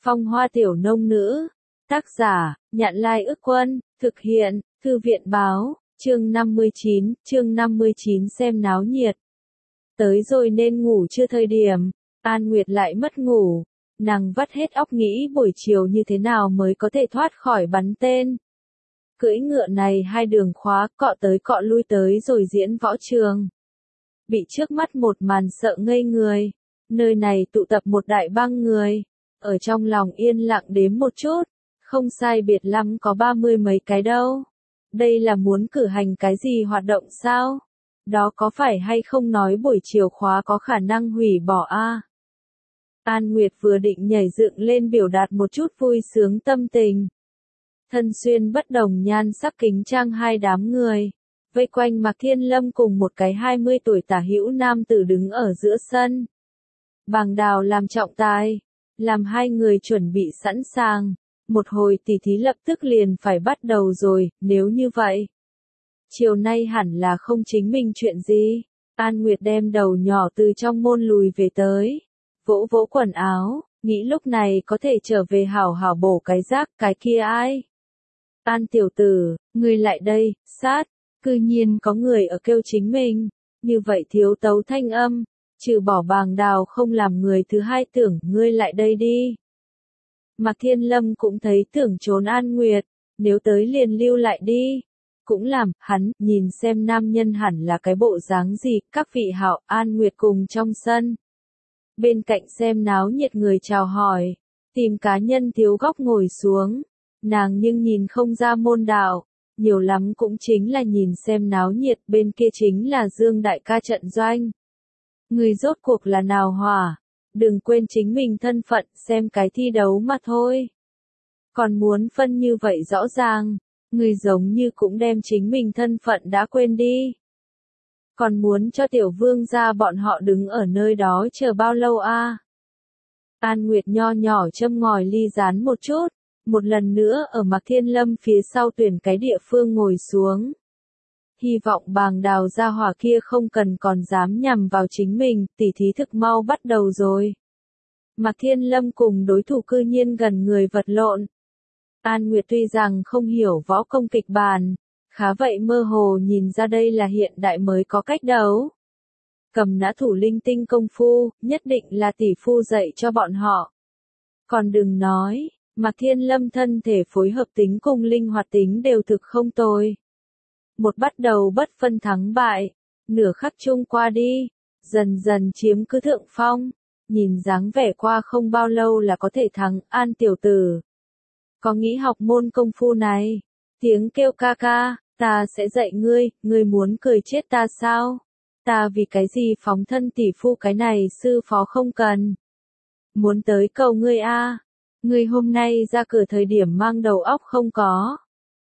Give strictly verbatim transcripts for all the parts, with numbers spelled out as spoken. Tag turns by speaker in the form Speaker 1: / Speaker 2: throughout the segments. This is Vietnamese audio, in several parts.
Speaker 1: Phong hoa tiểu nông nữ. Tác giả, Nhạn Lai Ức Quân, thực hiện, Thư viện báo, chương năm mươi chín, chương năm mươi chín xem náo nhiệt. Tới rồi nên ngủ chưa thời điểm, An Nguyệt lại mất ngủ, nàng vắt hết óc nghĩ buổi chiều như thế nào mới có thể thoát khỏi bắn tên. Cưỡi ngựa này hai đường khóa, cọ tới cọ lui tới rồi diễn võ trường. Bị trước mắt một màn sợ ngây người, nơi này tụ tập một đại bang người, ở trong lòng yên lặng đếm một chút, không sai biệt lắm có ba mươi mấy cái đâu. Đây là muốn cử hành cái gì hoạt động sao? Đó có phải hay không nói buổi chiều khóa có khả năng hủy bỏ a? À? An Nguyệt vừa định nhảy dựng lên biểu đạt một chút vui sướng tâm tình. Thân xuyên bất đồng nhan sắc kính trang hai đám người, vây quanh Mạc Thiên Lâm cùng một cái hai mươi tuổi tả hữu nam tử đứng ở giữa sân. Bàng Đào làm trọng tài, làm hai người chuẩn bị sẵn sàng, một hồi tỉ thí lập tức liền phải bắt đầu rồi, nếu như vậy. Chiều nay hẳn là không chính mình chuyện gì. An Nguyệt đem đầu nhỏ từ trong môn lùi về tới, vỗ vỗ quần áo, nghĩ lúc này có thể trở về hảo hảo bổ cái rác, cái kia ai? An tiểu tử, ngươi lại đây, sát, cư nhiên có người ở kêu chính mình, như vậy thiếu tấu thanh âm, trừ bỏ Bàng Đào không làm người thứ hai tưởng ngươi lại đây đi. Mạc Thiên Lâm cũng thấy tưởng trốn An Nguyệt, nếu tới liền lưu lại đi. Cũng làm, hắn, nhìn xem nam nhân hẳn là cái bộ dáng gì, các vị hảo, An Nguyệt cùng trong sân. Bên cạnh xem náo nhiệt người chào hỏi, tìm cá nhân thiếu góc ngồi xuống, nàng nhưng nhìn không ra môn đạo, nhiều lắm cũng chính là nhìn xem náo nhiệt, bên kia chính là Dương đại ca trận doanh. Người rốt cuộc là nào hỏa, đừng quên chính mình thân phận, xem cái thi đấu mà thôi. Còn muốn phân như vậy rõ ràng, người giống như cũng đem chính mình thân phận đã quên đi. Còn muốn cho tiểu vương gia bọn họ đứng ở nơi đó chờ bao lâu a? À? An Nguyệt nho nhỏ châm ngòi ly rán một chút, một lần nữa ở Mạc Thiên Lâm phía sau tuyển cái địa phương ngồi xuống. Hy vọng Bàng Đào gia hỏa kia không cần còn dám nhằm vào chính mình, tỉ thí thực mau bắt đầu rồi. Mạc Thiên Lâm cùng đối thủ cư nhiên gần người vật lộn. An Nguyệt tuy rằng không hiểu võ công kịch bản, khá vậy mơ hồ nhìn ra đây là hiện đại mới có cách đấu. Cầm nã thủ linh tinh công phu, nhất định là tỷ phu dạy cho bọn họ. Còn đừng nói, Mạc Thiên Lâm thân thể phối hợp tính cùng linh hoạt tính đều thực không tồi. Một bắt đầu bất phân thắng bại, nửa khắc chung qua đi, dần dần chiếm cứ thượng phong, nhìn dáng vẻ qua không bao lâu là có thể thắng. An tiểu tử, có nghĩ học môn công phu này? Tiếng kêu ca ca, ta sẽ dạy ngươi, ngươi muốn cười chết ta sao? Ta vì cái gì phóng thân tỷ phu cái này sư phó không cần. Muốn tới cầu ngươi a, à? Ngươi hôm nay ra cửa thời điểm mang đầu óc không có.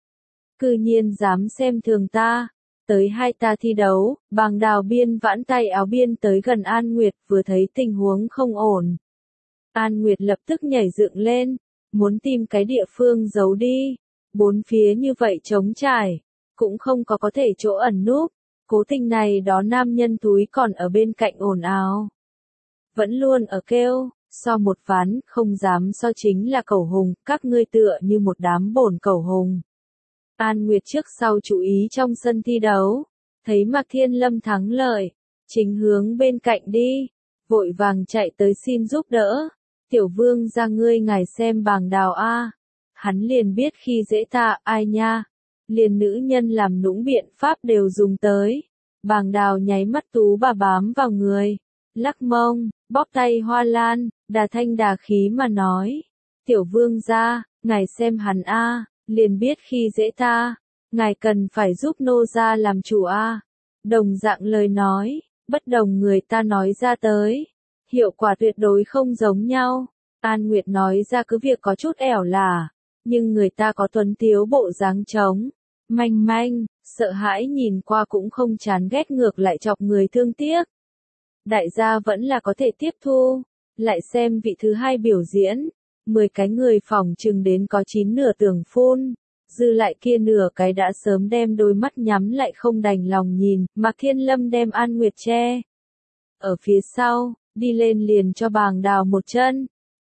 Speaker 1: Cư nhiên dám xem thường ta, tới hai ta thi đấu. Bàng Đào biên vãn tay áo biên tới gần An Nguyệt, vừa thấy tình huống không ổn. An Nguyệt lập tức nhảy dựng lên, muốn tìm cái địa phương giấu đi, bốn phía như vậy trống trải, cũng không có có thể chỗ ẩn núp, cố tình này đó nam nhân túi còn ở bên cạnh ồn ào. Vẫn luôn ở kêu, so một ván, không dám so chính là cẩu hùng, các ngươi tựa như một đám bổn cẩu hùng. An Nguyệt trước sau chú ý trong sân thi đấu, thấy Mạc Thiên Lâm thắng lợi, chính hướng bên cạnh đi, vội vàng chạy tới xin giúp đỡ. Tiểu vương ra ngươi ngài xem Bàng Đào a, à. Hắn liền biết khi dễ ta, ai nha, liền nữ nhân làm nũng biện pháp đều dùng tới. Bàng Đào nháy mắt tú bà bám vào người, lắc mông, bóp tay hoa lan, đà thanh đà khí mà nói. Tiểu vương ra, ngài xem hắn a, à, liền biết khi dễ ta, ngài cần phải giúp nô gia làm chủ a. À. Đồng dạng lời nói, bất đồng người ta nói ra tới, hiệu quả tuyệt đối không giống nhau. An Nguyệt nói ra cứ việc có chút ẻo lả, nhưng người ta có tuấn tiếu bộ dáng trống, manh manh, sợ hãi nhìn qua cũng không chán ghét, ngược lại chọc người thương tiếc. Đại gia vẫn là có thể tiếp thu, lại xem vị thứ hai biểu diễn, mười cái người phòng chừng đến có chín nửa tưởng phun, dư lại kia nửa cái đã sớm đem đôi mắt nhắm lại không đành lòng nhìn. Mạc Thiên Lâm đem An Nguyệt che ở phía sau, đi lên liền cho Bàng Đào một chân,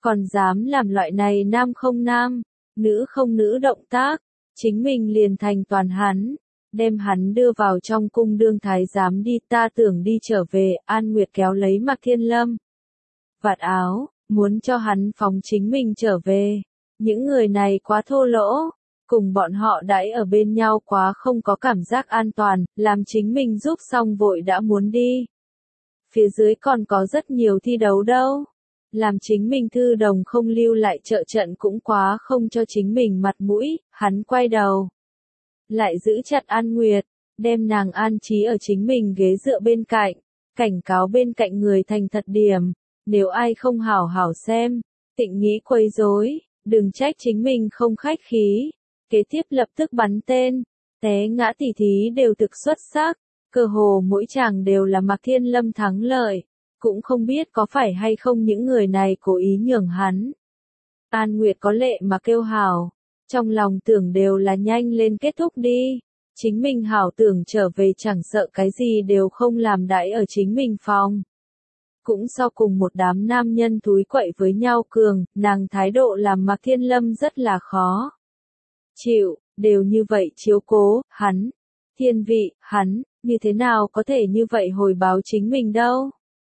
Speaker 1: còn dám làm loại này nam không nam, nữ không nữ động tác, chính mình liền thành toàn hắn, đem hắn đưa vào trong cung đương thái giám đi. Ta tưởng đi trở về. An Nguyệt kéo lấy Mạc Thiên Lâm vạt áo, muốn cho hắn phóng chính mình trở về. Những người này quá thô lỗ, cùng bọn họ đãi ở bên nhau quá không có cảm giác an toàn, làm chính mình giúp xong vội đã muốn đi. Phía dưới còn có rất nhiều thi đấu đâu. Làm chính mình thư đồng không lưu lại trợ trận cũng quá không cho chính mình mặt mũi. Hắn quay đầu, lại giữ chặt An Nguyệt, đem nàng an trí ở chính mình ghế dựa bên cạnh, cảnh cáo bên cạnh người thành thật điểm, nếu ai không hảo hảo xem, tịnh nghĩ quấy rối, đừng trách chính mình không khách khí. Kế tiếp lập tức bắn tên, té ngã tỉ thí đều thực xuất sắc, cơ hồ mỗi chàng đều là Mạc Thiên Lâm thắng lợi, cũng không biết có phải hay không những người này cố ý nhường hắn. An Nguyệt có lệ mà kêu hảo, trong lòng tưởng đều là nhanh lên kết thúc đi, chính mình hảo tưởng trở về chẳng sợ cái gì đều không làm đãi ở chính mình phòng. Cũng sau cùng một đám nam nhân thúi quậy với nhau cường, nàng thái độ làm Mạc Thiên Lâm rất là khó chịu, đều như vậy chiếu cố, hắn, thiên vị, hắn, như thế nào có thể như vậy hồi báo chính mình đâu.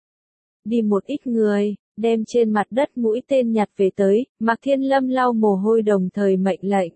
Speaker 1: Đi một ít người, đem trên mặt đất mũi tên nhặt về tới, Mạc Thiên Lâm lau mồ hôi đồng thời mệnh lệnh.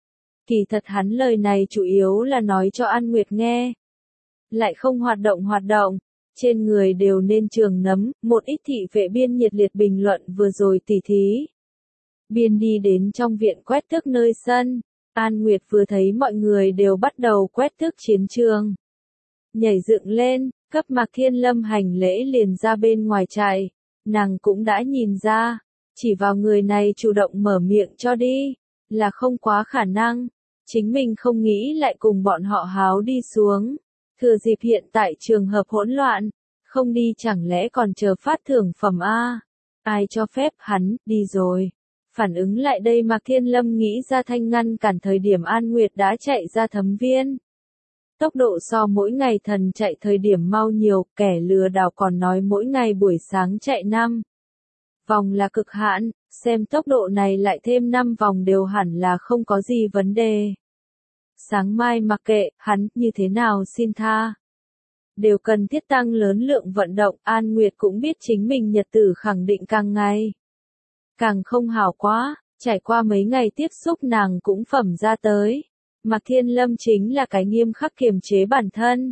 Speaker 1: Kỳ thật hắn lời này chủ yếu là nói cho An Nguyệt nghe. Lại không hoạt động hoạt động, trên người đều nên trường nấm, một ít thị vệ biên nhiệt liệt bình luận vừa rồi tỉ thí. Biên đi đến trong viện quét tước nơi sân, An Nguyệt vừa thấy mọi người đều bắt đầu quét tước chiến trường. Nhảy dựng lên, cấp Mạc Thiên Lâm hành lễ liền ra bên ngoài chạy, nàng cũng đã nhìn ra, chỉ vào người này chủ động mở miệng cho đi, là không quá khả năng, chính mình không nghĩ lại cùng bọn họ háo đi xuống. Thừa dịp hiện tại trường hợp hỗn loạn, không đi chẳng lẽ còn chờ phát thưởng phẩm a? Ai cho phép hắn, đi rồi. Phản ứng lại đây Mạc Thiên Lâm nghĩ ra thanh ngăn cản thời điểm An Nguyệt đã chạy ra thấm viên. Tốc độ so mỗi ngày thần chạy thời điểm mau nhiều, kẻ lừa đảo còn nói mỗi ngày buổi sáng chạy năm vòng là cực hạn, xem tốc độ này lại thêm năm vòng đều hẳn là không có gì vấn đề. Sáng mai mặc kệ, hắn, như thế nào xin tha. Đều cần thiết tăng lớn lượng vận động, An Nguyệt cũng biết chính mình nhật tử khẳng định càng ngày càng không hảo quá, trải qua mấy ngày tiếp xúc nàng cũng phẩm ra tới. Mạc Thiên Lâm chính là cái nghiêm khắc kiềm chế bản thân.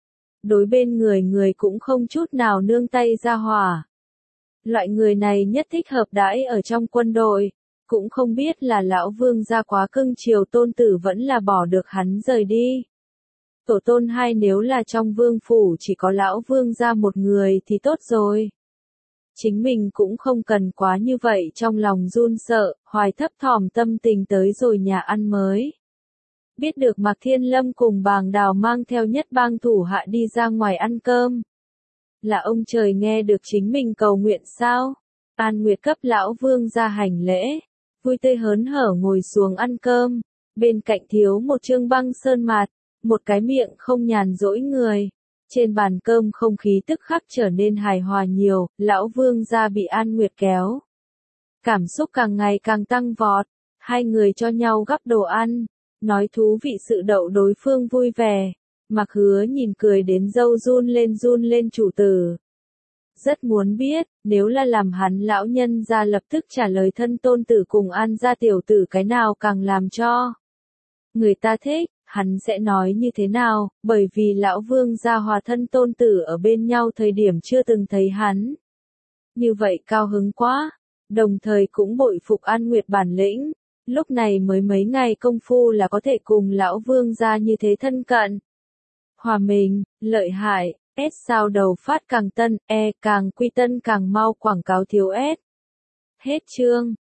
Speaker 1: Đối bên người người cũng không chút nào nương tay ra hỏa. Loại người này nhất thích hợp đãi ở trong quân đội. Cũng không biết là lão vương gia quá cưng chiều tôn tử vẫn là bỏ được hắn rời đi. Tổ tôn hai nếu là trong vương phủ chỉ có lão vương gia một người thì tốt rồi. Chính mình cũng không cần quá như vậy trong lòng run sợ, hoài thấp thỏm tâm tình tới rồi nhà ăn mới. Biết được Mạc Thiên Lâm cùng Bàng Đào mang theo nhất bang thủ hạ đi ra ngoài ăn cơm. Là ông trời nghe được chính mình cầu nguyện sao? An Nguyệt cấp lão vương gia hành lễ, vui tươi hớn hở ngồi xuống ăn cơm, bên cạnh thiếu một trương băng sơn mạt, một cái miệng không nhàn rỗi người. Trên bàn cơm không khí tức khắc trở nên hài hòa nhiều, lão vương gia bị An Nguyệt kéo. Cảm xúc càng ngày càng tăng vọt, hai người cho nhau gắp đồ ăn, nói thú vị sự đậu đối phương vui vẻ. Mặc Hứa nhìn cười đến râu run lên run lên chủ tử. Rất muốn biết, nếu là làm hắn lão nhân ra lập tức trả lời thân tôn tử cùng An gia tiểu tử cái nào càng làm cho người ta thích, hắn sẽ nói như thế nào, bởi vì lão vương gia hòa thân tôn tử ở bên nhau thời điểm chưa từng thấy hắn. Như vậy cao hứng quá, đồng thời cũng bội phục An Nguyệt bản lĩnh, lúc này mới mấy ngày công phu là có thể cùng lão vương gia như thế thân cận. Hòa mình, lợi hại. S sao đầu phát càng tân, E càng quy tân càng mau quảng cáo thiếu S. Hết chương.